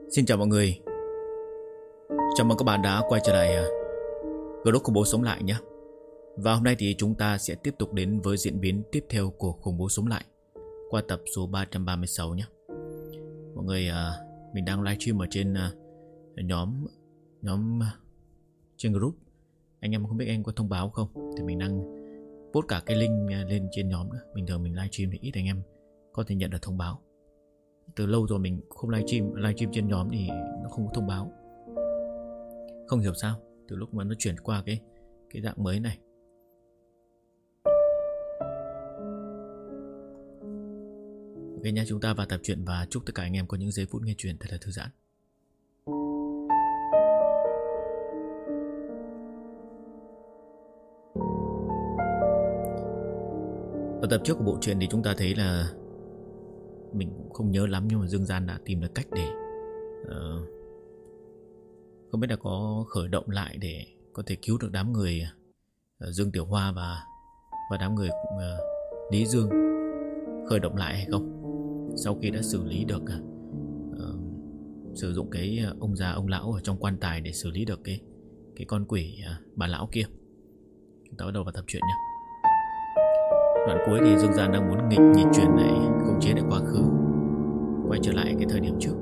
Xin chào mọi người. Chào mừng các bạn đã quay trở lại group khủng bố sống lại nhé. Và hôm nay thì chúng ta sẽ tiếp tục đến với diễn biến tiếp theo của khủng bố sống lại qua tập số 336 nhé. Mọi người, mình đang livestream ở trên nhóm trên group. Anh em không biết anh có thông báo không? Thì mình đang post cả cái link lên trên nhóm nữa. Bình thường mình livestream thì ít anh em có thể nhận được thông báo. Từ lâu rồi mình không livestream trên nhóm thì nó không có thông báo. Không hiểu sao từ lúc mà nó chuyển qua cái dạng mới này. Ok nha, chúng ta vào tập truyện và chúc tất cả anh em có những giây phút nghe truyện thật là thư giãn. Ở tập trước của bộ truyện thì chúng ta thấy là mình cũng không nhớ lắm, nhưng mà Dương Gian đã tìm được cách để không biết là có khởi động lại để có thể cứu được đám người Dương Tiểu Hoa và đám người Lý Dương khởi động lại hay không. Sau khi đã xử lý được sử dụng cái ông già ông lão ở trong quan tài để xử lý được cái con quỷ bà lão kia. Chúng ta bắt đầu vào tập truyện nhé. Đoạn cuối thì Dương Gian đang muốn nghịch chuyển lại, khống chế lại quá khứ, quay trở lại cái thời điểm trước.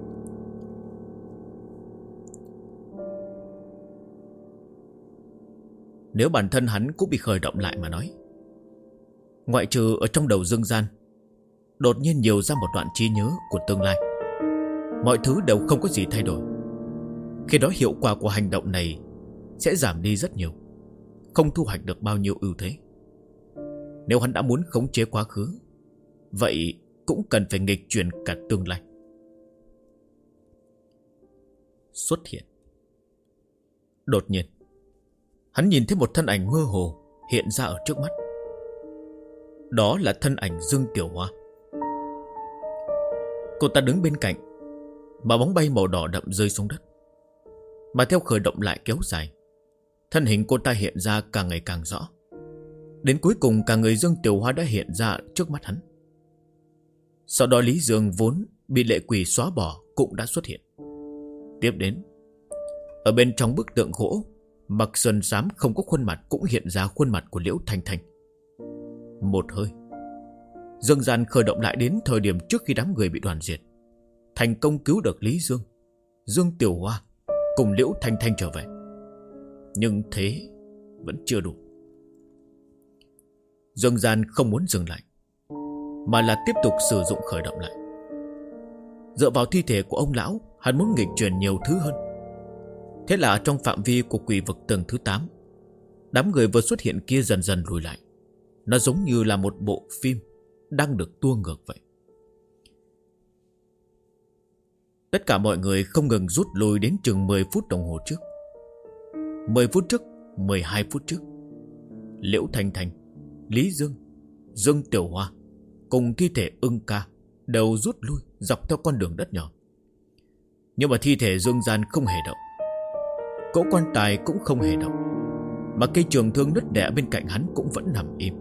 Nếu bản thân hắn cũng bị khởi động lại mà nói, ngoại trừ ở trong đầu Dương Gian đột nhiên nhiều ra một đoạn trí nhớ của tương lai, mọi thứ đều không có gì thay đổi. Khi đó hiệu quả của hành động này sẽ giảm đi rất nhiều, không thu hoạch được bao nhiêu ưu thế. Nếu hắn đã muốn khống chế quá khứ, vậy cũng cần phải nghịch chuyển cả tương lai. Xuất hiện. Đột nhiên hắn nhìn thấy một thân ảnh mơ hồ hiện ra ở trước mắt. Đó là thân ảnh Dương Tiểu Hoa. Cô ta đứng bên cạnh, mà bóng bay màu đỏ đậm rơi xuống đất. Mà theo khởi động lại kéo dài, thân hình cô ta hiện ra càng ngày càng rõ. Đến cuối cùng cả người Dương Tiểu Hoa đã hiện ra trước mắt hắn. Sau đó Lý Dương vốn bị lệ quỷ xóa bỏ cũng đã xuất hiện. Tiếp đến, ở bên trong bức tượng gỗ mặc sơn xám không có khuôn mặt cũng hiện ra khuôn mặt của Liễu Thanh Thanh. Một hơi, Dương Gian khởi động lại đến thời điểm trước khi đám người bị đoàn diệt, thành công cứu được Lý Dương, Dương Tiểu Hoa cùng Liễu Thanh Thanh trở về. Nhưng thế vẫn chưa đủ. Dương Gian không muốn dừng lại, mà là tiếp tục sử dụng khởi động lại. Dựa vào thi thể của ông lão, hắn muốn nghịch chuyển nhiều thứ hơn. Thế là trong phạm vi của quỷ vực tầng thứ 8, đám người vừa xuất hiện kia dần dần lùi lại. Nó giống như là một bộ phim đang được tua ngược vậy. Tất cả mọi người không ngừng rút lui đến chừng 10 phút đồng hồ trước. 10 phút trước, 12 phút trước, Liễu Thanh Thanh, Lý Dương, Dương Tiểu Hoa cùng thi thể Ưng Ca đều rút lui dọc theo con đường đất nhỏ. Nhưng mà thi thể Dương Gian không hề động, cỗ quan tài cũng không hề động, mà cây trường thương nứt đẻ bên cạnh hắn cũng vẫn nằm im.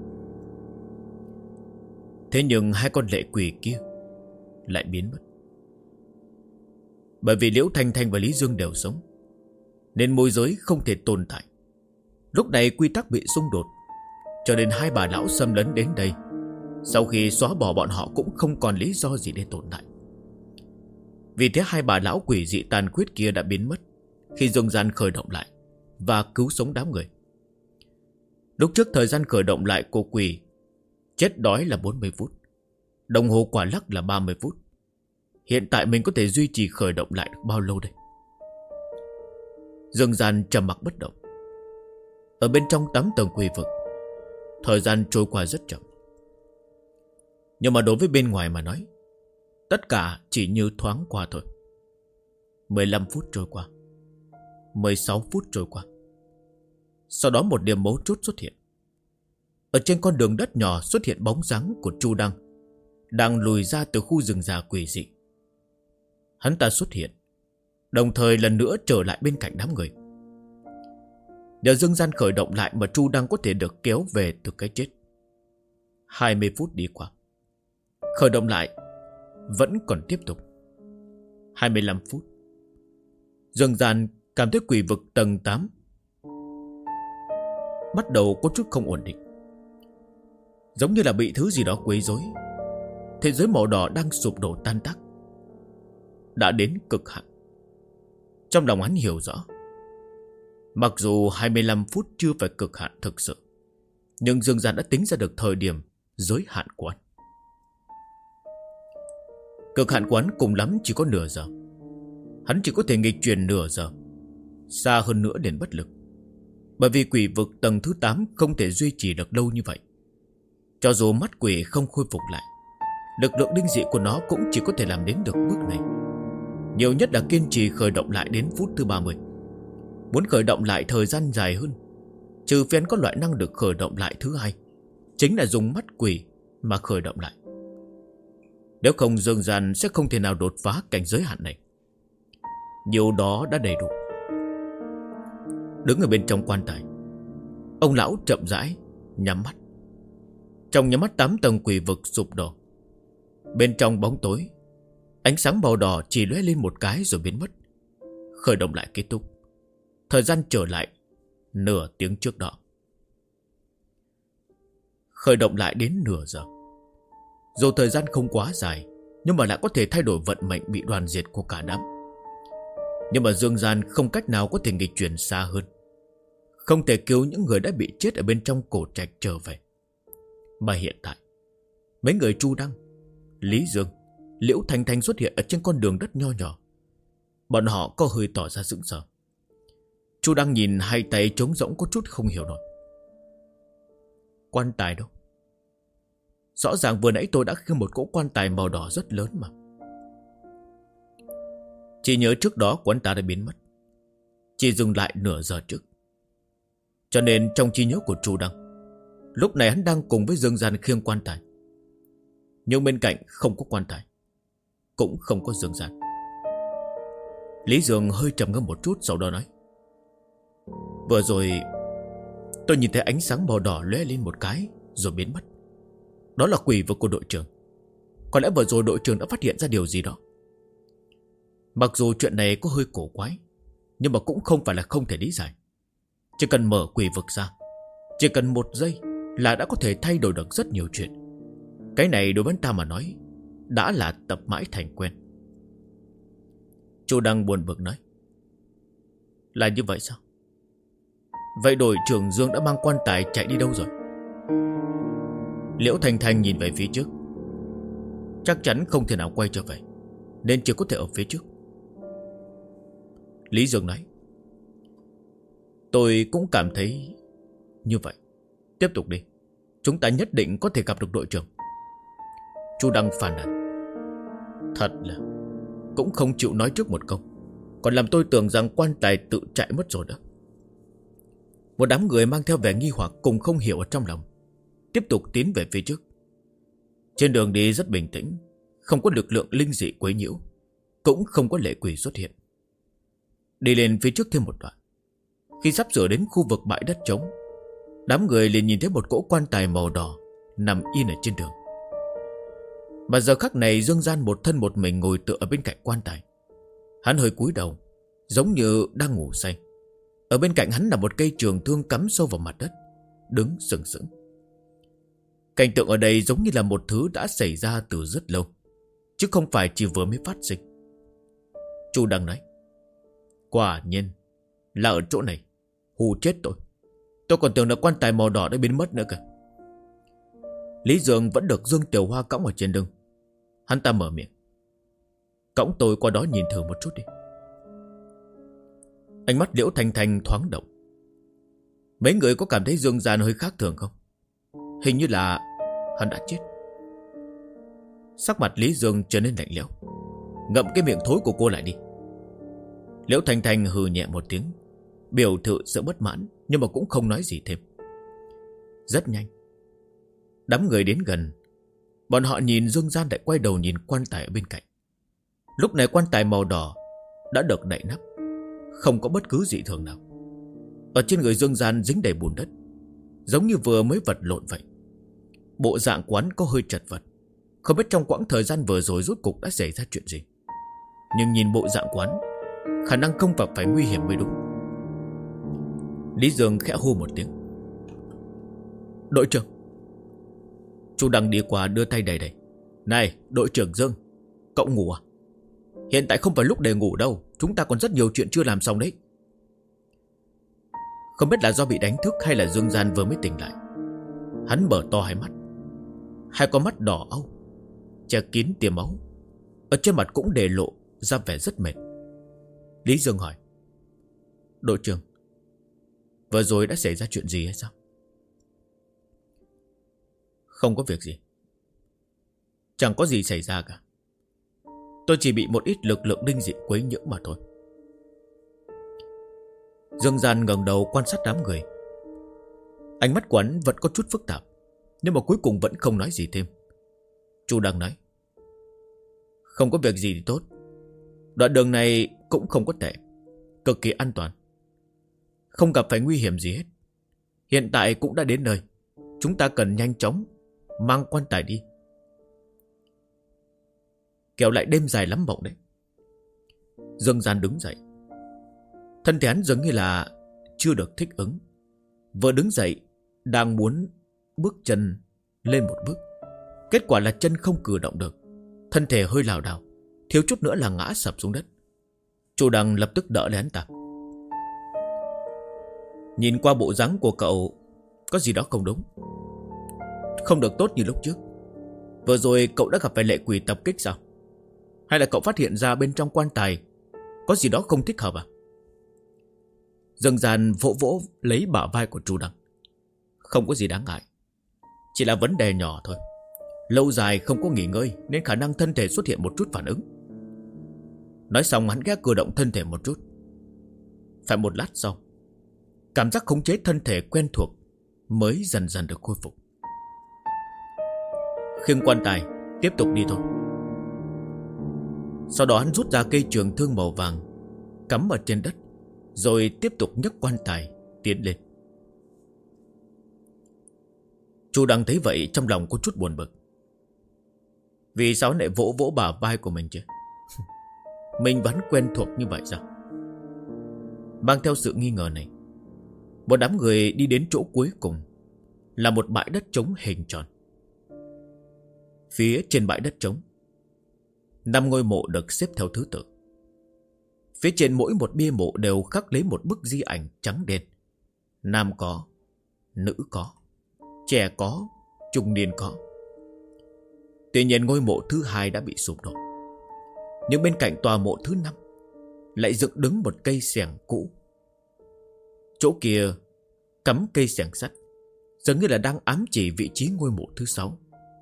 Thế nhưng hai con lệ quỷ kia lại biến mất. Bởi vì Liễu Thanh Thanh và Lý Dương đều sống, nên môi giới không thể tồn tại. Lúc này quy tắc bị xung đột, cho nên hai bà lão xâm lấn đến đây. Sau khi xóa bỏ bọn họ cũng không còn lý do gì để tồn tại. Vì thế hai bà lão quỷ dị tàn khuyết kia đã biến mất khi Dương Gian khởi động lại và cứu sống đám người. Lúc trước thời gian khởi động lại của quỷ chết đói là 40 phút, đồng hồ quả lắc là 30 phút. Hiện tại mình có thể duy trì khởi động lại được bao lâu đây? Dương Gian trầm mặc bất động. Ở bên trong 8 tầng quỷ vực, thời gian trôi qua rất chậm. Nhưng mà đối với bên ngoài mà nói, tất cả chỉ như thoáng qua thôi. 15 phút trôi qua, 16 phút trôi qua. Sau đó một điểm mấu chốt xuất hiện. Ở trên con đường đất nhỏ xuất hiện bóng dáng của Chu Đăng, đang lùi ra từ khu rừng già quỷ dị. Hắn ta xuất hiện, đồng thời lần nữa trở lại bên cạnh đám người. Nhờ Dương Gian khởi động lại mà Chu Đăng có thể được kéo về từ cái chết. 20 phút đi qua, khởi động lại vẫn còn tiếp tục. 25 phút. Dương gian cảm thấy quỷ vực tầng 8 bắt đầu có chút không ổn định, giống như là bị thứ gì đó quấy rối. Thế giới màu đỏ đang sụp đổ tan tác, đã đến cực hạn. Trong lòng hắn hiểu rõ, mặc dù 25 phút chưa phải cực hạn thực sự, nhưng Dương gian đã tính ra được thời điểm giới hạn của hắn. Cực hạn của hắn cùng lắm chỉ có nửa giờ. Hắn chỉ có thể nghịch chuyển nửa giờ, xa hơn nữa đến bất lực. Bởi vì quỷ vực tầng thứ 8 không thể duy trì được lâu như vậy. Cho dù mắt quỷ không khôi phục lại, lực lượng linh dị của nó cũng chỉ có thể làm đến được bước này. Nhiều nhất là kiên trì khởi động lại đến phút thứ 30. Muốn khởi động lại thời gian dài hơn, trừ phi có loại năng được khởi động lại thứ hai, chính là dùng mắt quỷ mà khởi động lại. Nếu không, Dương gian sẽ không thể nào đột phá cảnh giới hạn này. Điều đó đã đầy đủ. Đứng ở bên trong quan tài, ông lão chậm rãi nhắm mắt. Trong nhắm mắt 8 tầng quỷ vực sụp đổ. Bên trong bóng tối, ánh sáng màu đỏ chỉ lóe lên một cái rồi biến mất. Khởi động lại kết thúc. Thời gian trở lại nửa tiếng trước đó. Khởi động lại đến nửa giờ. Dù thời gian không quá dài, nhưng mà lại có thể thay đổi vận mệnh bị đoàn diệt của cả đám. Nhưng mà Dương gian không cách nào có thể nghịch chuyển xa hơn, không thể cứu những người đã bị chết ở bên trong cổ trạch trở về. Mà hiện tại, mấy người Chu Đăng, Lý Dương, Liễu Thanh Thanh xuất hiện ở trên con đường đất nho nhỏ. Bọn họ có hơi tỏ ra sững sờ. Chu Đăng nhìn hai tay trống rỗng có chút không hiểu nổi. Quan tài đâu? Rõ ràng vừa nãy tôi đã khiêng một cỗ quan tài màu đỏ rất lớn mà. Chỉ nhớ trước đó của anh ta đã biến mất, chỉ dừng lại nửa giờ trước. Cho nên trong trí nhớ của Chu Đăng, lúc này hắn đang cùng với Dương gian khiêng quan tài. Nhưng bên cạnh không có quan tài, cũng không có Dương gian. Lý Dương hơi trầm ngâm một chút, sau đó nói: vừa rồi tôi nhìn thấy ánh sáng màu đỏ lóe lên một cái rồi biến mất. Đó là quỷ vực của đội trưởng. Có lẽ vừa rồi đội trưởng đã phát hiện ra điều gì đó. Mặc dù chuyện này có hơi cổ quái, nhưng mà cũng không phải là không thể lý giải. Chỉ cần mở quỷ vực ra, chỉ cần một giây là đã có thể thay đổi được rất nhiều chuyện. Cái này đối với ta mà nói đã là tập mãi thành quen. Chu Đăng buồn bực nói: là như vậy sao? Vậy đội trưởng Dương đã mang quan tài chạy đi đâu rồi? Liễu Thanh Thanh nhìn về phía trước. Chắc chắn không thể nào quay trở về, nên chỉ có thể ở phía trước. Lý Dương nói: tôi cũng cảm thấy như vậy. Tiếp tục đi, chúng ta nhất định có thể gặp được đội trưởng. Chu Đăng phàn nàn: thật là cũng không chịu nói trước một câu, còn làm tôi tưởng rằng quan tài tự chạy mất rồi đó. Một đám người mang theo vẻ nghi hoặc cùng không hiểu ở trong lòng tiếp tục tiến về phía trước. Trên đường đi rất bình tĩnh, không có lực lượng linh dị quấy nhiễu, cũng không có lệ quỷ xuất hiện. Đi lên phía trước thêm một đoạn, khi sắp sửa đến khu vực bãi đất trống, đám người liền nhìn thấy một cỗ quan tài màu đỏ nằm yên ở trên đường. Mà giờ khắc này Dương gian một thân một mình ngồi tựa ở bên cạnh quan tài. Hắn hơi cúi đầu, giống như đang ngủ say. Ở bên cạnh hắn là một cây trường thương cắm sâu vào mặt đất, đứng sừng sững. Cảnh tượng ở đây giống như là một thứ đã xảy ra từ rất lâu, chứ không phải chỉ vừa mới phát sinh. Chu Đăng nói: quả nhiên là ở chỗ này. Hù chết tôi còn tưởng là quan tài màu đỏ đã biến mất nữa kìa. Lý Dương vẫn được Dương Tiểu Hoa cõng ở trên lưng. Hắn ta mở miệng: cõng tôi qua đó nhìn thử một chút đi. Ánh mắt Liễu Thanh Thanh thoáng động. Mấy người có cảm thấy Dương gian hơi khác thường không? Hình như là hắn đã chết. Sắc mặt Lý Dương trở nên lạnh lẽo. Ngậm cái miệng thối của cô lại đi. Liễu Thanh Thanh hừ nhẹ một tiếng, biểu thị sự bất mãn, nhưng mà cũng không nói gì thêm. Rất nhanh, đám người đến gần. Bọn họ nhìn Dương gian lại quay đầu nhìn quan tài ở bên cạnh. Lúc này quan tài màu đỏ đã được đậy nắp, không có bất cứ dị thường nào. Ở trên người Dương gian dính đầy bùn đất, giống như vừa mới vật lộn vậy. Bộ dạng quán có hơi chật vật, không biết trong quãng thời gian vừa rồi rốt cục đã xảy ra chuyện gì. Nhưng nhìn bộ dạng quán, khả năng không phải nguy hiểm mới đúng. Lý Dương khẽ hô một tiếng: đội trưởng. Chu Đăng đi qua đưa tay đầy đầy: này đội trưởng Dương, cậu ngủ à? Hiện tại không phải lúc để ngủ đâu, chúng ta còn rất nhiều chuyện chưa làm xong đấy. Không biết là do bị đánh thức hay là Dương Gian vừa mới tỉnh lại, hắn mở to hai mắt, hai con mắt đỏ au, che kín tia máu, ở trên mặt cũng để lộ ra vẻ rất mệt. Lý Dương hỏi: đội trưởng, vừa rồi đã xảy ra chuyện gì hay sao? Không có việc gì, chẳng có gì xảy ra cả. Tôi chỉ bị một ít lực lượng linh dị quấy nhiễu mà thôi. Dương Gian ngẩng đầu quan sát đám người. Ánh mắt của hắn vẫn có chút phức tạp, nhưng mà cuối cùng vẫn không nói gì thêm. Chu Đăng nói: không có việc gì thì tốt. Đoạn đường này cũng không có tệ, cực kỳ an toàn, không gặp phải nguy hiểm gì hết. Hiện tại cũng đã đến nơi, chúng ta cần nhanh chóng mang quan tài đi, kẻo lại đêm dài lắm mộng đấy. Dương Gian đứng dậy. Thân thể hắn dường như là chưa được thích ứng. Vừa đứng dậy, đang muốn bước chân lên một bước, kết quả là chân không cử động được, thân thể hơi lảo đảo, thiếu chút nữa là ngã sập xuống đất. Chu Đăng lập tức đỡ lấy hắn ta. Nhìn qua bộ dáng của cậu, có gì đó không đúng, không được tốt như lúc trước. Vừa rồi cậu đã gặp phải lệ quỷ tập kích sao? Hay là cậu phát hiện ra bên trong quan tài có gì đó không thích hợp à? Dương Gian vỗ vỗ lấy bả vai của Chu Đăng: không có gì đáng ngại, chỉ là vấn đề nhỏ thôi. Lâu dài không có nghỉ ngơi nên khả năng thân thể xuất hiện một chút phản ứng. Nói xong hắn ghé cử động thân thể một chút. Phải một lát sau, cảm giác khống chế thân thể quen thuộc mới dần dần được khôi phục. Khiêng quan tài, tiếp tục đi thôi. Sau đó hắn rút ra cây trường thương màu vàng, cắm ở trên đất, rồi tiếp tục nhấc quan tài tiến lên. Chu Đăng thấy vậy trong lòng có chút buồn bực. Vì sao lại vỗ vỗ bả vai của mình chứ? Mình vẫn quen thuộc như vậy sao? Mang theo sự nghi ngờ này, một đám người đi đến chỗ cuối cùng, là một bãi đất trống hình tròn. Phía trên bãi đất trống, 5 ngôi mộ được xếp theo thứ tự. Phía trên mỗi một bia mộ đều khắc lấy một bức di ảnh trắng đen. Nam có, nữ có, trẻ có, trung niên có. Tuy nhiên ngôi mộ thứ 2 đã bị sụp đổ, nhưng bên cạnh tòa mộ thứ 5 lại dựng đứng một cây xẻng cũ. Chỗ kia cắm cây xẻng sắt, dường như là đang ám chỉ vị trí ngôi mộ thứ 6.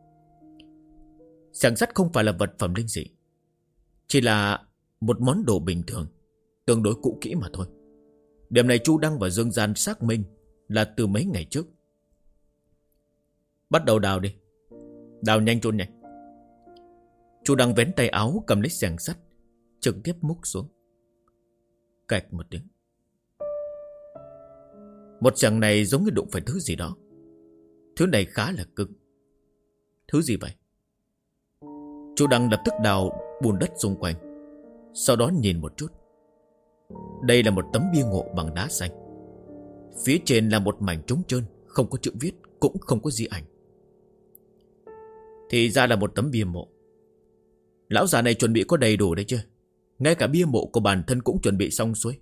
Xẻng sắt không phải là vật phẩm linh dị, chỉ là một món đồ bình thường, tương đối cũ kỹ mà thôi. Điểm này Chu Đăng và Dương Gian xác minh là từ mấy ngày trước. Bắt đầu đào đi, đào nhanh chôn nhanh. Chu Đăng vén tay áo cầm lấy xẻng sắt, trực tiếp múc xuống. Cạch một tiếng. Một xẻng này giống như đụng phải thứ gì đó. Thứ này khá là cứng. Thứ gì vậy? Chu Đăng lập tức đào bùn đất xung quanh, sau đó nhìn một chút. Đây là một tấm bia ngộ bằng đá xanh. Phía trên là một mảnh trống trơn, không có chữ viết, cũng không có di ảnh. Thì ra là một tấm bia mộ. Lão già này chuẩn bị có đầy đủ đấy chưa? Ngay cả bia mộ của bản thân cũng chuẩn bị xong xuôi.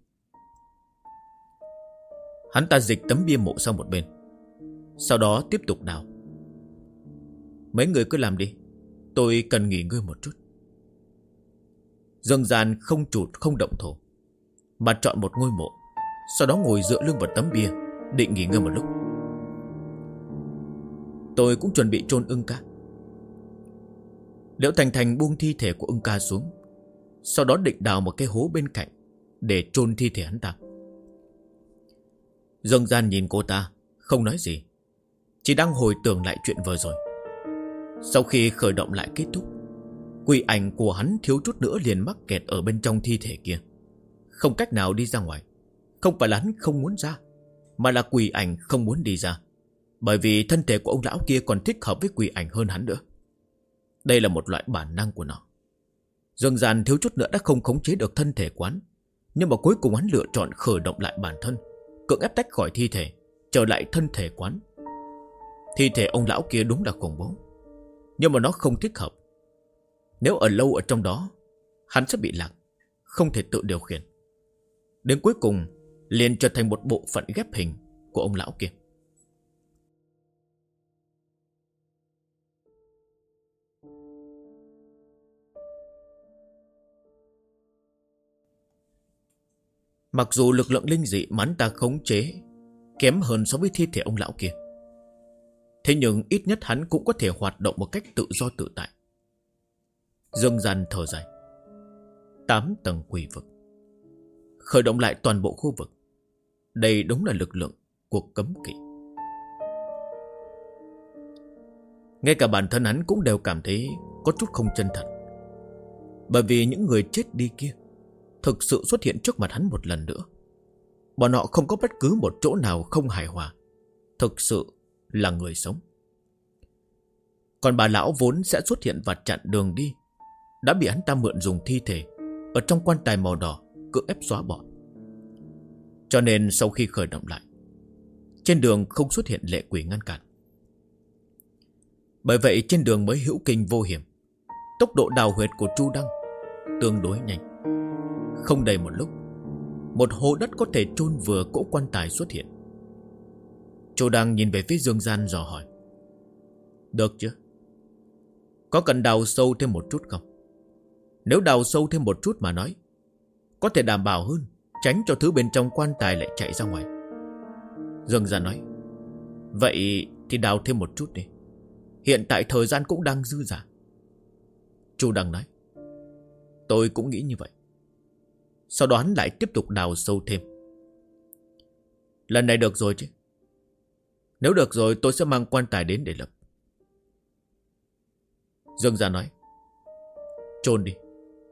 Hắn ta dịch tấm bia mộ sang một bên, sau đó tiếp tục đào. Mấy người cứ làm đi, tôi cần nghỉ ngơi một chút. Dương Gian không chụt không động thổ, mà chọn một ngôi mộ, sau đó ngồi dựa lưng vào tấm bia, định nghỉ ngơi một lúc. Tôi cũng chuẩn bị chôn ưng ca. Liễu Thành Thành buông thi thể của ưng ca xuống, sau đó định đào một cái hố bên cạnh để chôn thi thể hắn ta. Dương Gian nhìn cô ta, không nói gì, chỉ đang hồi tưởng lại chuyện vừa rồi. Sau khi khởi động lại kết thúc, quỷ ảnh của hắn thiếu chút nữa liền mắc kẹt ở bên trong thi thể kia, không cách nào đi ra ngoài. Không phải là hắn không muốn ra, mà là quỷ ảnh không muốn đi ra, bởi vì thân thể của ông lão kia còn thích hợp với quỷ ảnh hơn hắn nữa. Đây là một loại bản năng của nó. Dương Gian thiếu chút nữa đã không khống chế được thân thể quán, nhưng mà cuối cùng hắn lựa chọn khởi động lại bản thân, cưỡng ép tách khỏi thi thể, trở lại thân thể quán. Thi thể ông lão kia đúng là khủng bố, nhưng mà nó không thích hợp. Nếu ở lâu ở trong đó, hắn sẽ bị lạc, không thể tự điều khiển. Đến cuối cùng liền trở thành một bộ phận ghép hình của ông lão kia. Mặc dù lực lượng linh dị mà hắn ta khống chế kém hơn so với thi thể ông lão kia, thế nhưng ít nhất hắn cũng có thể hoạt động một cách tự do tự tại. Dương Gian thở dài. 8 tầng quỷ vực, khởi động lại toàn bộ khu vực. Đây đúng là lực lượng của cấm kỵ. Ngay cả bản thân hắn cũng đều cảm thấy có chút không chân thật. Bởi vì những người chết đi kia thực sự xuất hiện trước mặt hắn một lần nữa. Bọn họ không có bất cứ một chỗ nào không hài hòa, thực sự là người sống. Còn bà lão vốn sẽ xuất hiện và chặn đường đi đã bị hắn ta mượn dùng thi thể ở trong quan tài màu đỏ cưỡng ép xóa bỏ. Cho nên sau khi khởi động lại, trên đường không xuất hiện lệ quỷ ngăn cản. Bởi vậy trên đường mới hữu kinh vô hiểm. Tốc độ đào huyệt của Chu Đăng tương đối nhanh. Không đầy một lúc, một hố đất có thể chôn vừa cỗ quan tài xuất hiện. Chu Đăng nhìn về phía Dương Gian dò hỏi. Được chứ? Có cần đào sâu thêm một chút không? Nếu đào sâu thêm một chút mà nói, có thể đảm bảo hơn, tránh cho thứ bên trong quan tài lại chạy ra ngoài. Dương Gian nói. Vậy thì đào thêm một chút đi. Hiện tại thời gian cũng đang dư dả. Chu Đăng nói. Tôi cũng nghĩ như vậy. Sau đó hắn lại tiếp tục đào sâu thêm. Lần này được rồi chứ? Nếu được rồi tôi sẽ mang quan tài đến để lập. Dương Gian nói. Chôn đi.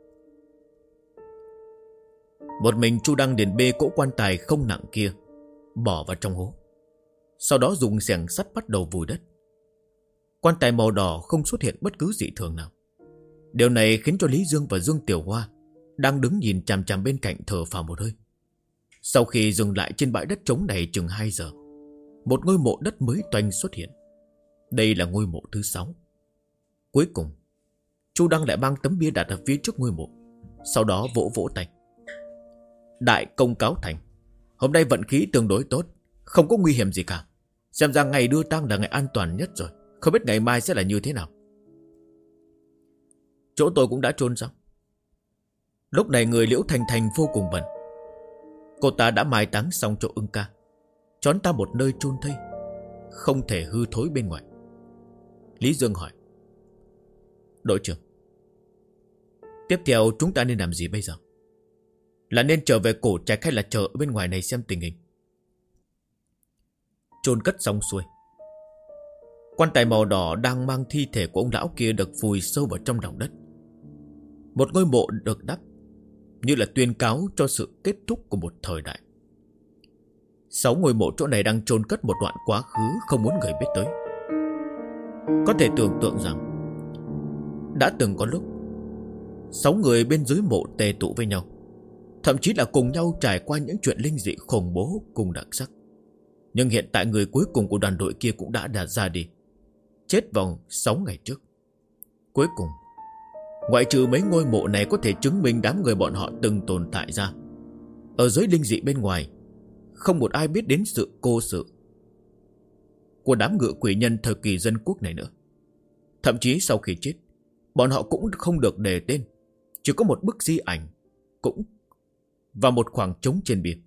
Một mình Chu Đăng liền bê cỗ quan tài không nặng kia bỏ vào trong hố. Sau đó dùng xẻng sắt bắt đầu vùi đất. Quan tài màu đỏ không xuất hiện bất cứ dị thường nào. Điều này khiến cho Lý Dương và Dương Tiểu Hoa đang đứng nhìn chằm chằm bên cạnh thở phào một hơi. Sau khi dừng lại trên bãi đất trống này chừng 2 giờ, một ngôi mộ đất mới toanh xuất hiện. Đây là ngôi mộ thứ 6. Cuối cùng Chu Đăng lại mang tấm bia đặt ở phía trước ngôi mộ, sau đó vỗ vỗ tay. Đại công cáo thành. Hôm nay vận khí tương đối tốt, không có nguy hiểm gì cả. Xem ra ngày đưa tang là ngày an toàn nhất rồi. Không biết ngày mai sẽ là như thế nào. Chỗ tôi cũng đã chôn xong. Lúc này người Liễu Thành Thành vô cùng bận. Cô ta đã mai táng xong chỗ Ưng ca, chón ta một nơi chôn thây, không thể hư thối bên ngoài. Lý Dương hỏi. Đội trưởng, tiếp theo chúng ta nên làm gì bây giờ? Là nên trở về cổ trạch hay là chờ ở bên ngoài này xem tình hình? Chôn cất xong xuôi, quan tài màu đỏ đang mang thi thể của ông lão kia được vùi sâu vào trong lòng đất. Một ngôi mộ được đắp như là tuyên cáo cho sự kết thúc của một thời đại. 6 ngôi mộ chỗ này đang chôn cất một đoạn quá khứ không muốn người biết tới. Có thể tưởng tượng rằng đã từng có lúc 6 người bên dưới mộ tề tụ với nhau, thậm chí là cùng nhau trải qua những chuyện linh dị khủng bố cùng đặc sắc. Nhưng hiện tại người cuối cùng của đoàn đội kia cũng đã ra đi, chết vào 6 ngày trước. Cuối cùng, ngoại trừ mấy ngôi mộ này có thể chứng minh đám người bọn họ từng tồn tại ra, ở giới linh dị bên ngoài không một ai biết đến sự cô sự của đám ngựa quỷ nhân thời kỳ dân quốc này nữa. Thậm chí sau khi chết, bọn họ cũng không được đề tên, chỉ có một bức di ảnh cũng và một khoảng trống trên bia.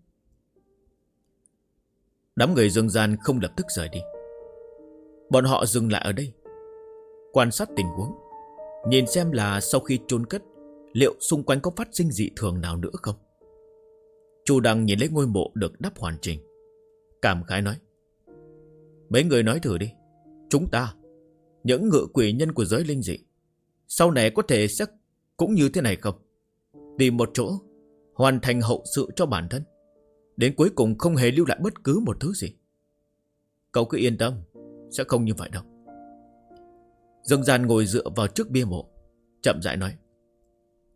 Đám người Dương Gian không lập tức rời đi. Bọn họ dừng lại ở đây, quan sát tình huống, nhìn xem là sau khi chôn cất liệu xung quanh có phát sinh dị thường nào nữa không. Chu Đăng nhìn lấy ngôi mộ được đắp hoàn chỉnh, cảm khái nói. Mấy người nói thử đi, chúng ta, những ngựa quỷ nhân của giới linh dị, sau này có thể sẽ cũng như thế này không? Tìm một chỗ, hoàn thành hậu sự cho bản thân, đến cuối cùng không hề lưu lại bất cứ một thứ gì. Cậu cứ yên tâm, sẽ không như vậy đâu. Dương Gian ngồi dựa vào trước bia mộ, chậm rãi nói.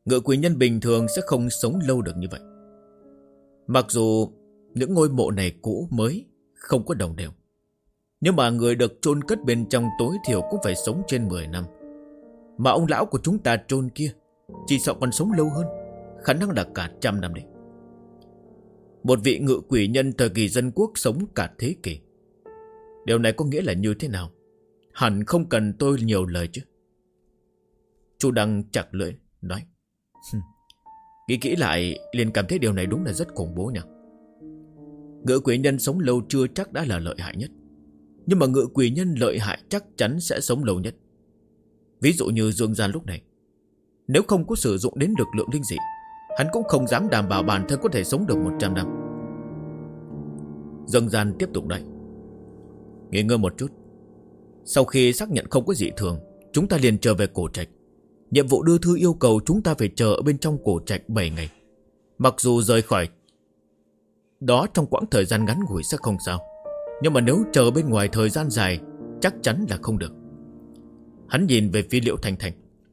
Ngự quỷ nhân bình thường sẽ không sống lâu được như vậy. Mặc dù những ngôi mộ này cũ mới, không có đồng đều, nhưng mà người được chôn cất bên trong tối thiểu cũng phải sống trên 10 năm. Mà ông lão của chúng ta chôn kia chỉ sợ còn sống lâu hơn, khả năng là cả 100 năm đấy. Một vị ngự quỷ nhân thời kỳ dân quốc sống cả thế kỷ. Điều này có nghĩa là như thế nào? Hẳn không cần tôi nhiều lời chứ. Chu Đăng chặt lưỡi nói: Nghĩ kỹ lại liền cảm thấy điều này đúng là rất khủng bố nhỉ. Ngự quỷ nhân sống lâu chưa chắc đã là lợi hại nhất, nhưng mà ngự quỷ nhân lợi hại chắc chắn sẽ sống lâu nhất. Ví dụ như Dương Gian lúc này, nếu không có sử dụng đến lực lượng linh dị, hắn cũng không dám đảm bảo bản thân có thể sống được 100 năm. Dương Gian tiếp tục nói: Nghỉ ngơi một chút. Sau khi xác nhận không có dị thường, chúng ta liền trở về cổ trạch. Nhiệm vụ đưa thư yêu cầu chúng ta phải chờ ở bên trong cổ trạch 7 ngày. Mặc dù rời khỏi đó trong quãng thời gian ngắn ngủi sẽ không sao, nhưng mà nếu chờ bên ngoài thời gian dài chắc chắn là không được. Hắn nhìn về phía Liễu Thanh Thanh.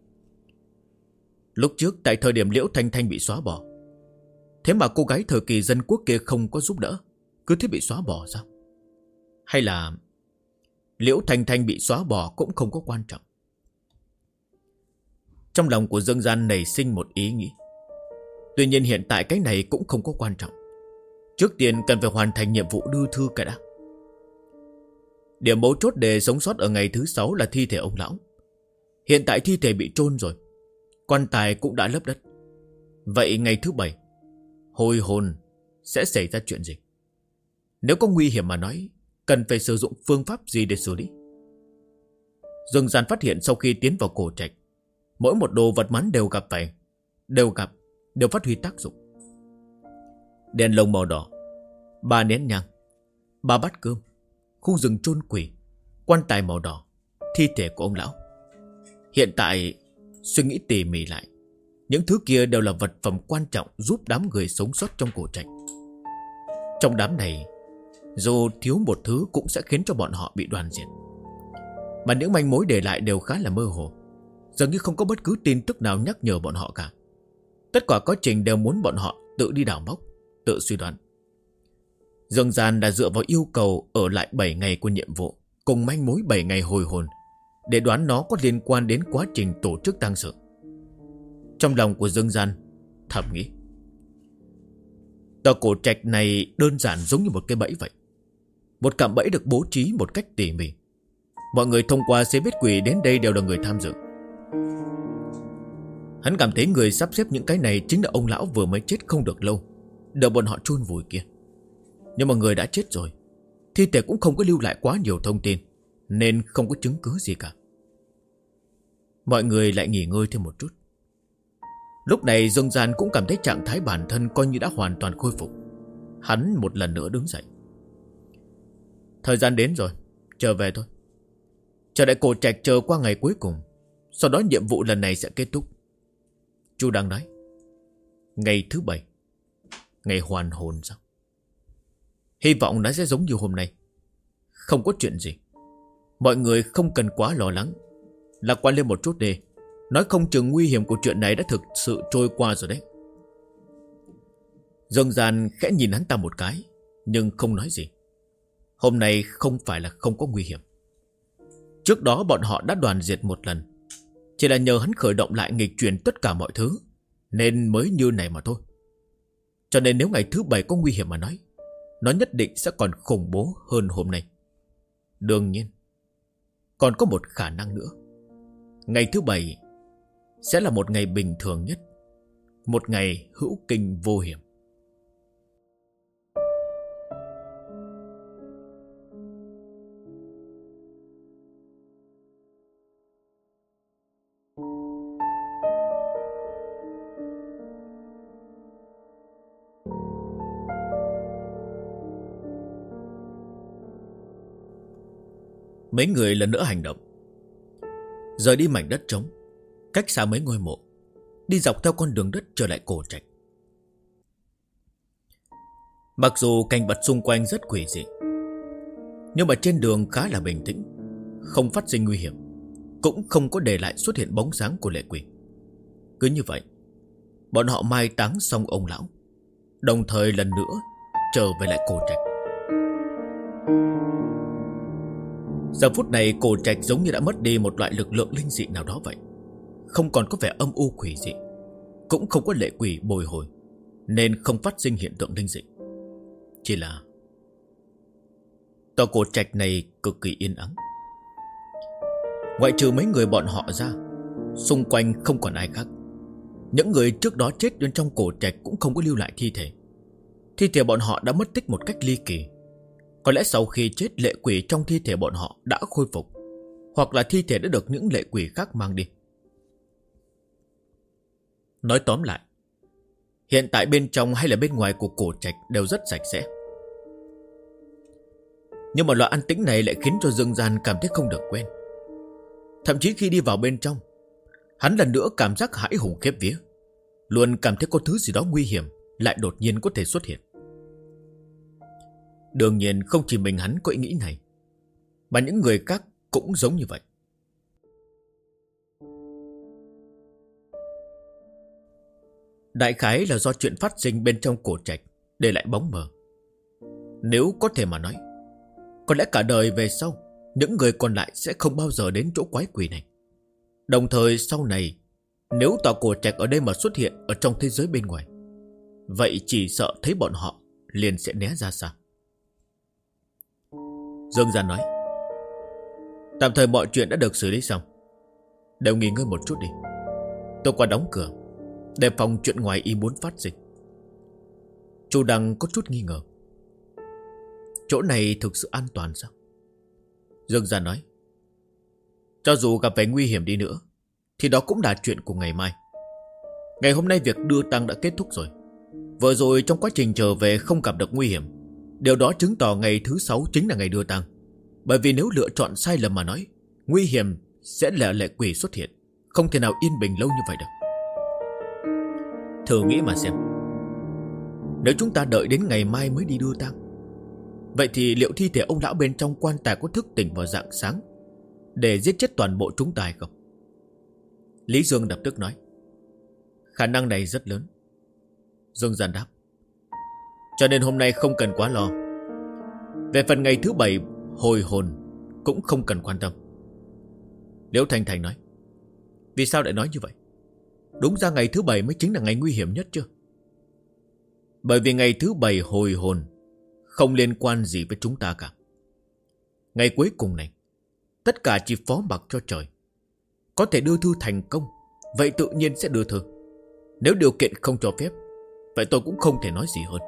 Lúc trước tại thời điểm Liễu Thanh Thanh bị xóa bỏ, thế mà cô gái thời kỳ dân quốc kia không có giúp đỡ, cứ thế bị xóa bỏ sao? Hay là Liễu Thanh Thanh bị xóa bỏ cũng không có quan trọng? Trong lòng của Dương Gian nảy sinh một ý nghĩ. Tuy nhiên hiện tại cái này cũng không có quan trọng. Trước tiên cần phải hoàn thành nhiệm vụ đưa thư cái đã. Điểm mấu chốt để sống sót ở ngày thứ 6 là thi thể ông lão. Hiện tại thi thể bị chôn rồi, quan tài cũng đã lấp đất. Vậy ngày thứ 7 hồi hồn sẽ xảy ra chuyện gì? Nếu có nguy hiểm mà nói, cần phải sử dụng phương pháp gì để xử lý? Dương Gian phát hiện sau khi tiến vào cổ trạch, mỗi một đồ vật mắn đều phát huy tác dụng. Đèn lồng màu đỏ, 3 nén nhang, 3 bát cơm, khu rừng chôn quỷ, quan tài màu đỏ, thi thể của ông lão. Hiện tại suy nghĩ tỉ mỉ lại, những thứ kia đều là vật phẩm quan trọng giúp đám người sống sót trong cổ trạch. Trong đám này, dù thiếu một thứ cũng sẽ khiến cho bọn họ bị đoàn diệt. Mà những manh mối để lại đều khá là mơ hồ, dường như không có bất cứ tin tức nào nhắc nhở bọn họ cả. Tất cả quá trình đều muốn bọn họ tự đi đào móc, tự suy đoán. Dương Gian đã dựa vào yêu cầu ở lại 7 ngày của nhiệm vụ cùng manh mối 7 ngày hồi hồn để đoán nó có liên quan đến quá trình tổ chức tang sự. Trong lòng của Dương Gian thầm nghĩ, tòa cổ trạch này đơn giản giống như một cái bẫy vậy. Một cạm bẫy được bố trí một cách tỉ mỉ. Mọi người thông qua xe biết quỷ đến đây đều là người tham dự. Hắn cảm thấy người sắp xếp những cái này chính là ông lão vừa mới chết không được lâu, đợi bọn họ chôn vùi kia. Nhưng mà người đã chết rồi, thi thể cũng không có lưu lại quá nhiều thông tin, nên không có chứng cứ gì cả. Mọi người lại nghỉ ngơi thêm một chút. Lúc này Dương Gian cũng cảm thấy trạng thái bản thân coi như đã hoàn toàn khôi phục. Hắn một lần nữa đứng dậy. Thời gian đến rồi, trở về thôi. Chờ đại cổ trạch chờ qua ngày cuối cùng, sau đó nhiệm vụ lần này sẽ kết thúc. Chu đang nói, ngày thứ 7, ngày hoàn hồn sao? Hy vọng nó sẽ giống như hôm nay, không có chuyện gì. Mọi người không cần quá lo lắng, lạc quan lên một chút đi. Nói không chừng nguy hiểm của chuyện này đã thực sự trôi qua rồi đấy. Dương Gian khẽ nhìn hắn ta một cái, nhưng không nói gì. Hôm nay không phải là không có nguy hiểm. Trước đó bọn họ đã đoàn diệt một lần, chỉ là nhờ hắn khởi động lại nghịch chuyển tất cả mọi thứ, nên mới như này mà thôi. Cho nên nếu ngày thứ 7 có nguy hiểm mà nói, nó nhất định sẽ còn khủng bố hơn hôm nay. Đương nhiên, còn có một khả năng nữa. Ngày thứ 7 sẽ là một ngày bình thường nhất, một ngày hữu kinh vô hiểm. Mấy người lần nữa hành động, rời đi mảnh đất trống, cách xa mấy ngôi mộ, đi dọc theo con đường đất trở lại cổ trạch. Mặc dù cảnh vật xung quanh rất quỷ dị, nhưng mà trên đường khá là bình tĩnh, không phát sinh nguy hiểm, cũng không có để lại xuất hiện bóng dáng của lệ quỷ. Cứ như vậy, bọn họ mai táng xong ông lão, đồng thời lần nữa trở về lại cổ trạch. Giờ phút này cổ trạch giống như đã mất đi một loại lực lượng linh dị nào đó vậy. Không còn có vẻ âm u quỷ dị, cũng không có lệ quỷ bồi hồi, nên không phát sinh hiện tượng linh dị. Chỉ là tòa cổ trạch này cực kỳ yên ắng. Ngoại trừ mấy người bọn họ ra, xung quanh không còn ai khác. Những người trước đó chết bên trong cổ trạch cũng không có lưu lại thi thể. Thi thể bọn họ đã mất tích một cách ly kỳ. Có lẽ sau khi chết, lệ quỷ trong thi thể bọn họ đã khôi phục, hoặc là thi thể đã được những lệ quỷ khác mang đi. Nói tóm lại, hiện tại bên trong hay là bên ngoài của cổ trạch đều rất sạch sẽ. Nhưng mà loại an tĩnh này lại khiến cho Dương Gian cảm thấy không được quen. Thậm chí khi đi vào bên trong, hắn lần nữa cảm giác hãi hùng khiếp vía, luôn cảm thấy có thứ gì đó nguy hiểm lại đột nhiên có thể xuất hiện. Đương nhiên không chỉ mình hắn có ý nghĩ này, mà những người khác cũng giống như vậy. Đại khái là do chuyện phát sinh bên trong cổ trạch để lại bóng mờ. Nếu có thể mà nói, có lẽ cả đời về sau, những người còn lại sẽ không bao giờ đến chỗ quái quỷ này. Đồng thời sau này, nếu tòa cổ trạch ở đây mà xuất hiện ở trong thế giới bên ngoài, vậy chỉ sợ thấy bọn họ liền sẽ né ra xa. Dương Gian nói, tạm thời mọi chuyện đã được xử lý xong, đều nghỉ ngơi một chút đi. Tôi qua đóng cửa, đề phòng chuyện ngoài ý muốn phát sinh. Chu Đăng có chút nghi ngờ, chỗ này thực sự an toàn sao? Dương Gian nói, cho dù gặp phải nguy hiểm đi nữa thì đó cũng là chuyện của ngày mai. Ngày hôm nay việc đưa tang đã kết thúc rồi. Vừa rồi trong quá trình trở về không gặp được nguy hiểm, điều đó chứng tỏ ngày thứ 6 chính là ngày đưa tang. Bởi vì nếu lựa chọn sai lầm mà nói, nguy hiểm sẽ là lệ quỷ xuất hiện, không thể nào yên bình lâu như vậy được. Thử nghĩ mà xem, nếu chúng ta đợi đến ngày mai mới đi đưa tang, vậy thì liệu thi thể ông lão bên trong quan tài có thức tỉnh vào rạng sáng để giết chết toàn bộ chúng ta hay không? Lý Dương lập tức nói, khả năng này rất lớn. Dương Gian đáp, cho nên hôm nay không cần quá lo. Về phần ngày thứ 7 hồi hồn cũng không cần quan tâm. Liễu Thanh Thành nói, vì sao lại nói như vậy? Đúng ra ngày thứ 7 mới chính là ngày nguy hiểm nhất chứ. Bởi vì ngày thứ 7 hồi hồn không liên quan gì với chúng ta cả. Ngày cuối cùng này, tất cả chỉ phó mặc cho trời. Có thể đưa thư thành công, vậy tự nhiên sẽ đưa thư. Nếu điều kiện không cho phép, vậy tôi cũng không thể nói gì hơn.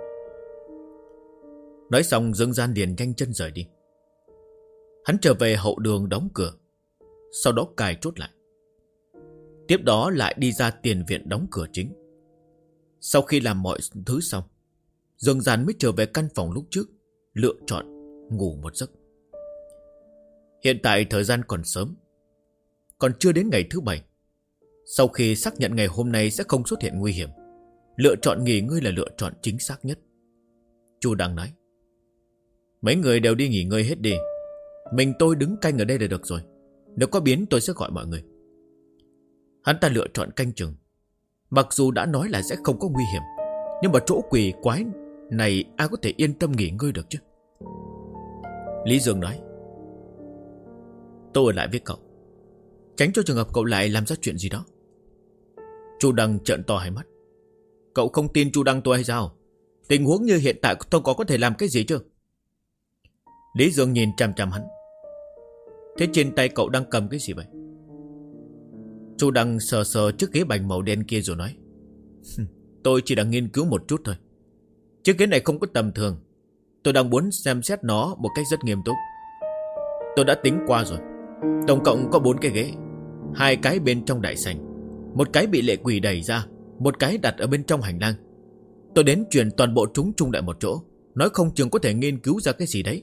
Nói xong Dương Gian liền nhanh chân rời đi. Hắn trở về hậu đường đóng cửa, sau đó cài chốt lại. Tiếp đó lại đi ra tiền viện đóng cửa chính. Sau khi làm mọi thứ xong, Dương Gian mới trở về căn phòng lúc trước, lựa chọn ngủ một giấc. Hiện tại thời gian còn sớm, còn chưa đến ngày thứ 7. Sau khi xác nhận ngày hôm nay sẽ không xuất hiện nguy hiểm, lựa chọn nghỉ ngơi là lựa chọn chính xác nhất. Chu Đăng nói, mấy người đều đi nghỉ ngơi hết đi, mình tôi đứng canh ở đây là được rồi. Nếu có biến tôi sẽ gọi mọi người. Hắn ta lựa chọn canh chừng. Mặc dù đã nói là sẽ không có nguy hiểm, nhưng mà chỗ quỷ quái này ai có thể yên tâm nghỉ ngơi được chứ? Lý Dương nói, tôi ở lại với cậu, tránh cho trường hợp cậu lại làm ra chuyện gì đó. Chu Đăng trợn to hai mắt. Cậu không tin Chu Đăng tôi hay sao? Tình huống như hiện tại tôi có thể làm cái gì chứ? Lý Dương nhìn chằm chằm hắn. Thế trên tay cậu đang cầm cái gì vậy? Chu Đăng sờ sờ chiếc ghế bành màu đen kia rồi nói, tôi chỉ đang nghiên cứu một chút thôi. Chiếc ghế này không có tầm thường. Tôi đang muốn xem xét nó một cách rất nghiêm túc. Tôi đã tính qua rồi. Tổng cộng có 4 cái ghế. 2 cái bên trong đại sảnh, 1 cái bị lệ quỷ đẩy ra, 1 cái đặt ở bên trong hành lang. Tôi đến chuyển toàn bộ chúng chung lại một chỗ, nói không chừng có thể nghiên cứu ra cái gì đấy.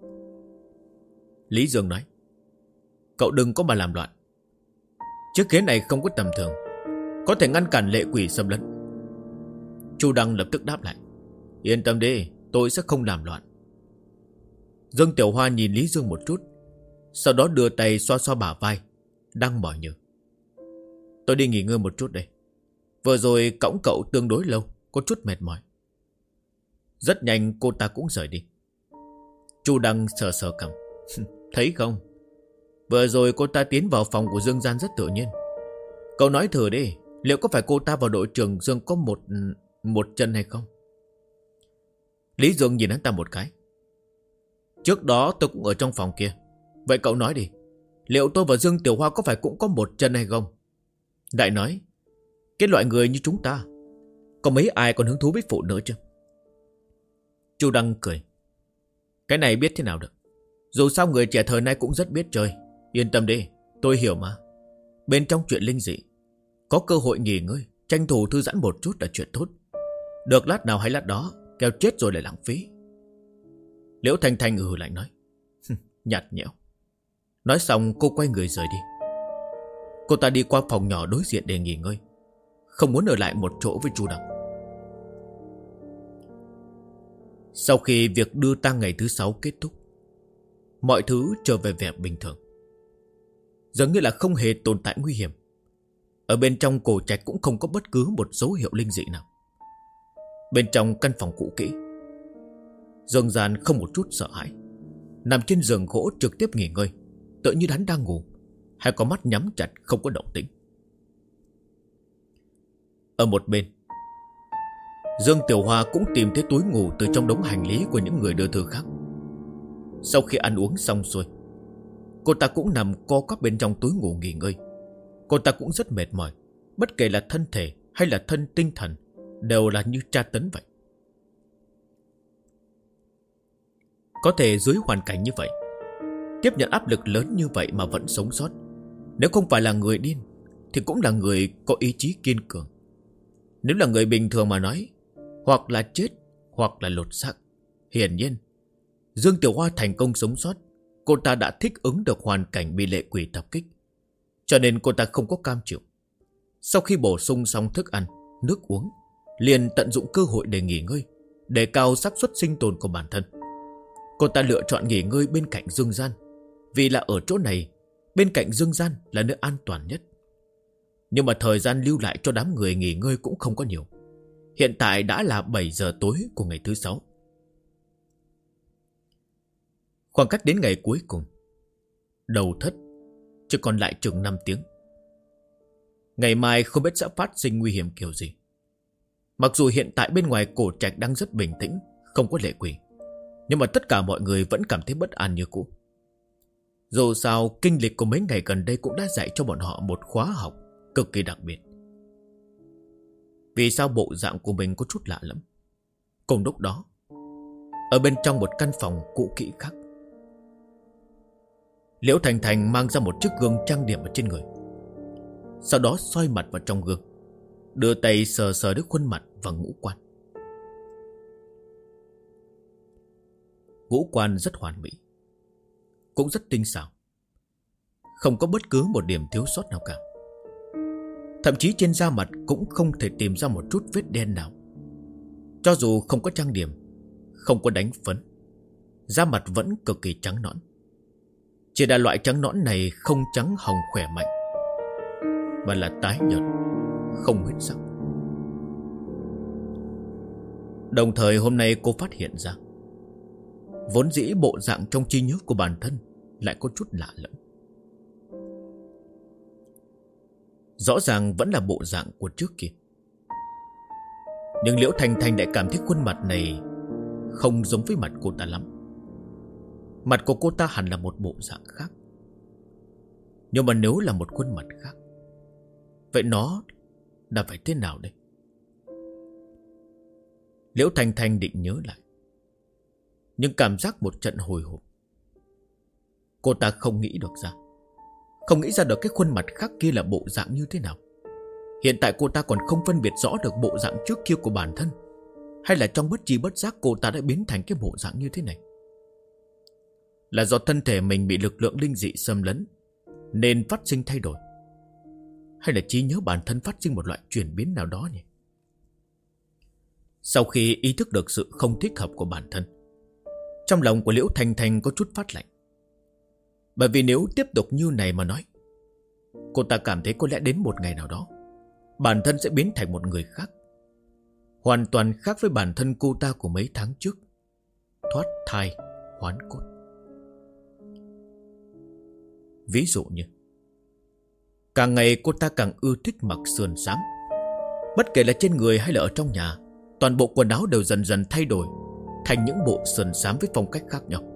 Lý Dương nói, cậu đừng có mà làm loạn. Chiếc ghế này không có tầm thường, có thể ngăn cản lệ quỷ xâm lấn. Chu Đăng lập tức đáp lại, yên tâm đi, tôi sẽ không làm loạn. Dương Tiểu Hoa nhìn Lý Dương một chút, sau đó đưa tay xoa xoa bả vai đang mỏi nhừ. Tôi đi nghỉ ngơi một chút đây. Vừa rồi cõng cậu tương đối lâu, có chút mệt mỏi. Rất nhanh cô ta cũng rời đi. Chu Đăng sờ sờ cằm. Thấy không? Vừa rồi cô ta tiến vào phòng của Dương Gian rất tự nhiên. Cậu nói thử đi, liệu có phải cô ta và đội trưởng Dương có một chân hay không? Lý Dương nhìn hắn ta một cái. Trước đó tôi cũng ở trong phòng kia. Vậy cậu nói đi, liệu tôi và Dương Tiểu Hoa có phải cũng có một chân hay không? Đại nói, cái loại người như chúng ta, có mấy ai còn hứng thú với phụ nữ chứ? Chu Đăng cười. Cái này biết thế nào được. Dù sao người trẻ thời nay cũng rất biết chơi. Yên tâm đi, tôi hiểu mà. Bên trong chuyện linh dị, có cơ hội nghỉ ngơi, tranh thủ thư giãn một chút là chuyện tốt. Được lát nào hay lát đó, kẻo chết rồi lại lãng phí. Liễu Thanh Thanh lạnh nói. Nhạt nhẽo. Nói xong cô quay người rời đi. Cô ta đi qua phòng nhỏ đối diện để nghỉ ngơi, không muốn ở lại một chỗ với Chu Đăng. Sau khi việc đưa tang ngày thứ 6 kết thúc, mọi thứ trở về vẻ bình thường, dường như là không hề tồn tại nguy hiểm. Ở bên trong cổ trạch cũng không có bất cứ một dấu hiệu linh dị nào. Bên trong căn phòng cũ kỹ, Dương Gian không một chút sợ hãi, nằm trên giường gỗ trực tiếp nghỉ ngơi, tựa như hắn đang ngủ, hai con mắt nhắm chặt không có động tĩnh. Ở một bên, Dương Tiểu Hoa cũng tìm thấy túi ngủ từ trong đống hành lý của những người đưa thư khác. Sau khi ăn uống xong xuôi, cô ta cũng nằm co quắp bên trong túi ngủ nghỉ ngơi. Cô ta cũng rất mệt mỏi, bất kể là thân thể hay là thân tinh thần đều là như tra tấn vậy. Có thể dưới hoàn cảnh như vậy, tiếp nhận áp lực lớn như vậy mà vẫn sống sót, nếu không phải là người điên thì cũng là người có ý chí kiên cường. Nếu là người bình thường mà nói, hoặc là chết hoặc là lột xác. Hiển nhiên Dương Tiểu Hoa thành công sống sót. Cô ta đã thích ứng được hoàn cảnh bị lệ quỷ tập kích, cho nên cô ta không có cam chịu. Sau khi bổ sung xong thức ăn, nước uống, liền tận dụng cơ hội để nghỉ ngơi, để cao xác suất sinh tồn của bản thân. Cô ta lựa chọn nghỉ ngơi bên cạnh Dương Gian, vì là ở chỗ này, bên cạnh Dương Gian là nơi an toàn nhất. Nhưng mà thời gian lưu lại cho đám người nghỉ ngơi cũng không có nhiều. Hiện tại đã là 7 giờ tối của ngày thứ 6. Khoảng cách đến ngày cuối cùng, đầu thất, chỉ còn lại chừng 5 tiếng. Ngày mai không biết sẽ phát sinh nguy hiểm kiểu gì. Mặc dù hiện tại bên ngoài cổ trạch đang rất bình tĩnh, không có lệ quỷ, nhưng mà tất cả mọi người vẫn cảm thấy bất an như cũ. Dù sao, kinh lịch của mấy ngày gần đây cũng đã dạy cho bọn họ một khóa học cực kỳ đặc biệt. Vì sao bộ dạng của mình có chút lạ lắm? Cùng lúc đó, ở bên trong một căn phòng cũ kỹ khác, Liễu Thành Thành mang ra một chiếc gương trang điểm ở trên người. Sau đó xoay mặt vào trong gương, đưa tay sờ sờ đến khuôn mặt và ngũ quan. Ngũ quan rất hoàn mỹ, cũng rất tinh xảo, không có bất cứ một điểm thiếu sót nào cả. Thậm chí trên da mặt cũng không thể tìm ra một chút vết đen nào. Cho dù không có trang điểm, không có đánh phấn, da mặt vẫn cực kỳ trắng nõn. Chỉ là loại trắng nõn này không trắng hồng khỏe mạnh, mà là tái nhợt, không huyết sắc. Đồng thời hôm nay cô phát hiện ra, vốn dĩ bộ dạng trong trí nhớ của bản thân lại có chút lạ lẫm. Rõ ràng vẫn là bộ dạng của trước kia, nhưng Liễu Thanh Thanh lại cảm thấy khuôn mặt này không giống với mặt cô ta lắm. Mặt của cô ta hẳn là một bộ dạng khác. Nhưng mà nếu là một khuôn mặt khác, vậy nó đã phải thế nào đây? Liễu Thanh Thanh định nhớ lại, nhưng cảm giác một trận hồi hộp. Cô ta không nghĩ được ra, không nghĩ ra được cái khuôn mặt khác kia là bộ dạng như thế nào. Hiện tại cô ta còn không phân biệt rõ được bộ dạng trước kia của bản thân, hay là trong bất tri bất giác cô ta đã biến thành cái bộ dạng như thế này. Là do thân thể mình bị lực lượng linh dị xâm lấn nên phát sinh thay đổi, hay là trí nhớ bản thân phát sinh một loại chuyển biến nào đó nhỉ? Sau khi ý thức được sự không thích hợp của bản thân, trong lòng của Liễu Thanh Thanh có chút phát lạnh. Bởi vì nếu tiếp tục như này mà nói, cô ta cảm thấy có lẽ đến một ngày nào đó bản thân sẽ biến thành một người khác, hoàn toàn khác với bản thân cô ta của mấy tháng trước. Thoát thai hoán cốt. Ví dụ như càng ngày cô ta càng ưa thích mặc sườn xám. Bất kể là trên người hay là ở trong nhà, toàn bộ quần áo đều dần dần thay đổi thành những bộ sườn xám với phong cách khác nhau.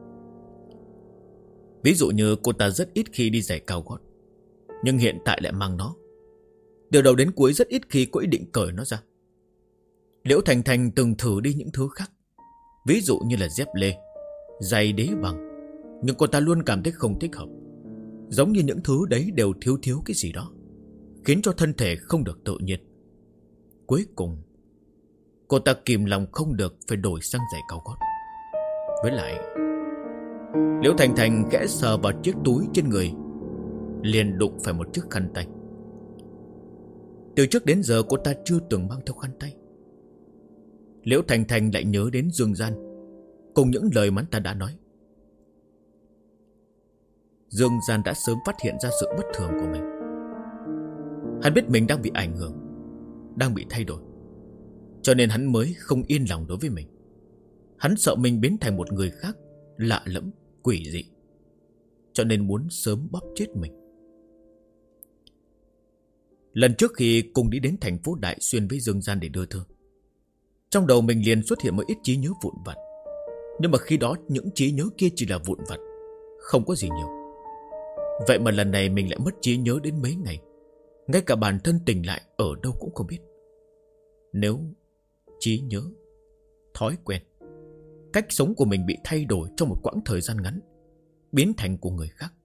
Ví dụ như cô ta rất ít khi đi giày cao gót, nhưng hiện tại lại mang nó. Từ đầu đến cuối rất ít khi có ý định cởi nó ra. Liễu Thành Thành từng thử đi những thứ khác, ví dụ như là dép lê, giày đế bằng, nhưng cô ta luôn cảm thấy không thích hợp. Giống như những thứ đấy đều thiếu cái gì đó, khiến cho thân thể không được tự nhiên. Cuối cùng cô ta kìm lòng không được phải đổi sang giày cao gót. Với lại Liễu Thành Thành khẽ sờ vào chiếc túi trên người, liền đụng phải một chiếc khăn tay. Từ trước đến giờ cô ta chưa từng mang theo khăn tay. Liễu Thành Thành lại nhớ đến Dương Gian, cùng những lời mà hắn ta đã nói. Dương Gian đã sớm phát hiện ra sự bất thường của mình. Hắn biết mình đang bị ảnh hưởng, đang bị thay đổi, cho nên hắn mới không yên lòng đối với mình. Hắn sợ mình biến thành một người khác, lạ lẫm, quỷ dị, cho nên muốn sớm bóp chết mình. Lần trước khi cùng đi đến thành phố Đại Xuyên với Dương Gian để đưa thư, trong đầu mình liền xuất hiện một ít trí nhớ vụn vặt. Nhưng mà khi đó những trí nhớ kia chỉ là vụn vặt, không có gì nhiều. Vậy mà lần này mình lại mất trí nhớ đến mấy ngày, ngay cả bản thân tỉnh lại ở đâu cũng không biết. Nếu trí nhớ, thói quen, cách sống của mình bị thay đổi trong một quãng thời gian ngắn, biến thành của người khác,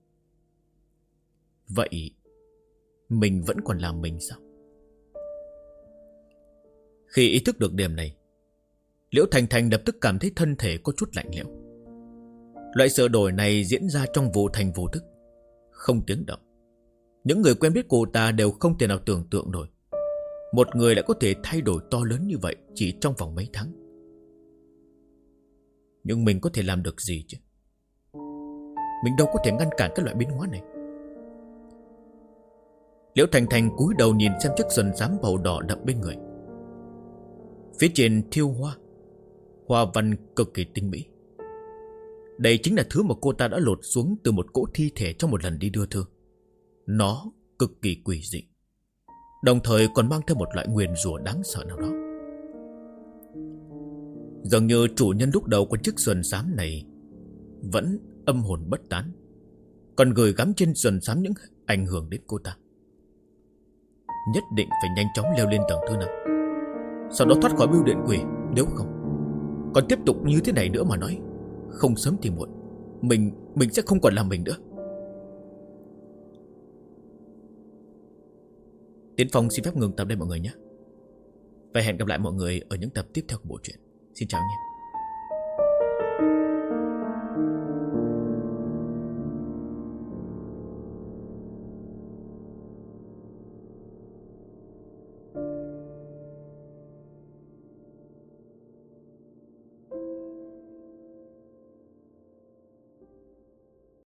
vậy mình vẫn còn là mình sao? Khi ý thức được điểm này, Liễu Thành Thành lập tức cảm thấy thân thể có chút lạnh lẽo. Loại sửa đổi này diễn ra trong vô thành vô thức, không tiếng động. Những người quen biết cô ta đều không thể nào tưởng tượng nổi một người lại có thể thay đổi to lớn như vậy chỉ trong vòng mấy tháng. Nhưng mình có thể làm được gì chứ? Mình đâu có thể ngăn cản các loại biến hóa này. Liễu Thành Thành cúi đầu nhìn xem chiếc sườn xám màu đỏ đậm bên người. Phía trên thiêu hoa, hoa văn cực kỳ tinh mỹ. Đây chính là thứ mà cô ta đã lột xuống từ một cỗ thi thể trong một lần đi đưa thư. Nó cực kỳ quỷ dị, đồng thời còn mang theo một loại nguyền rủa đáng sợ nào đó. Dường như chủ nhân lúc đầu của chiếc sườn xám này vẫn âm hồn bất tán, còn gửi gắm trên sườn xám những ảnh hưởng đến cô ta. Nhất định phải nhanh chóng leo lên tầng thứ 5, sau đó thoát khỏi bưu điện quỷ. Nếu không, còn tiếp tục như thế này nữa mà nói, không sớm thì muộn mình sẽ không còn là mình nữa. Tiến Phong xin phép ngừng tập đây mọi người nhé, và hẹn gặp lại mọi người ở những tập tiếp theo của bộ truyện. Xin chào nhé.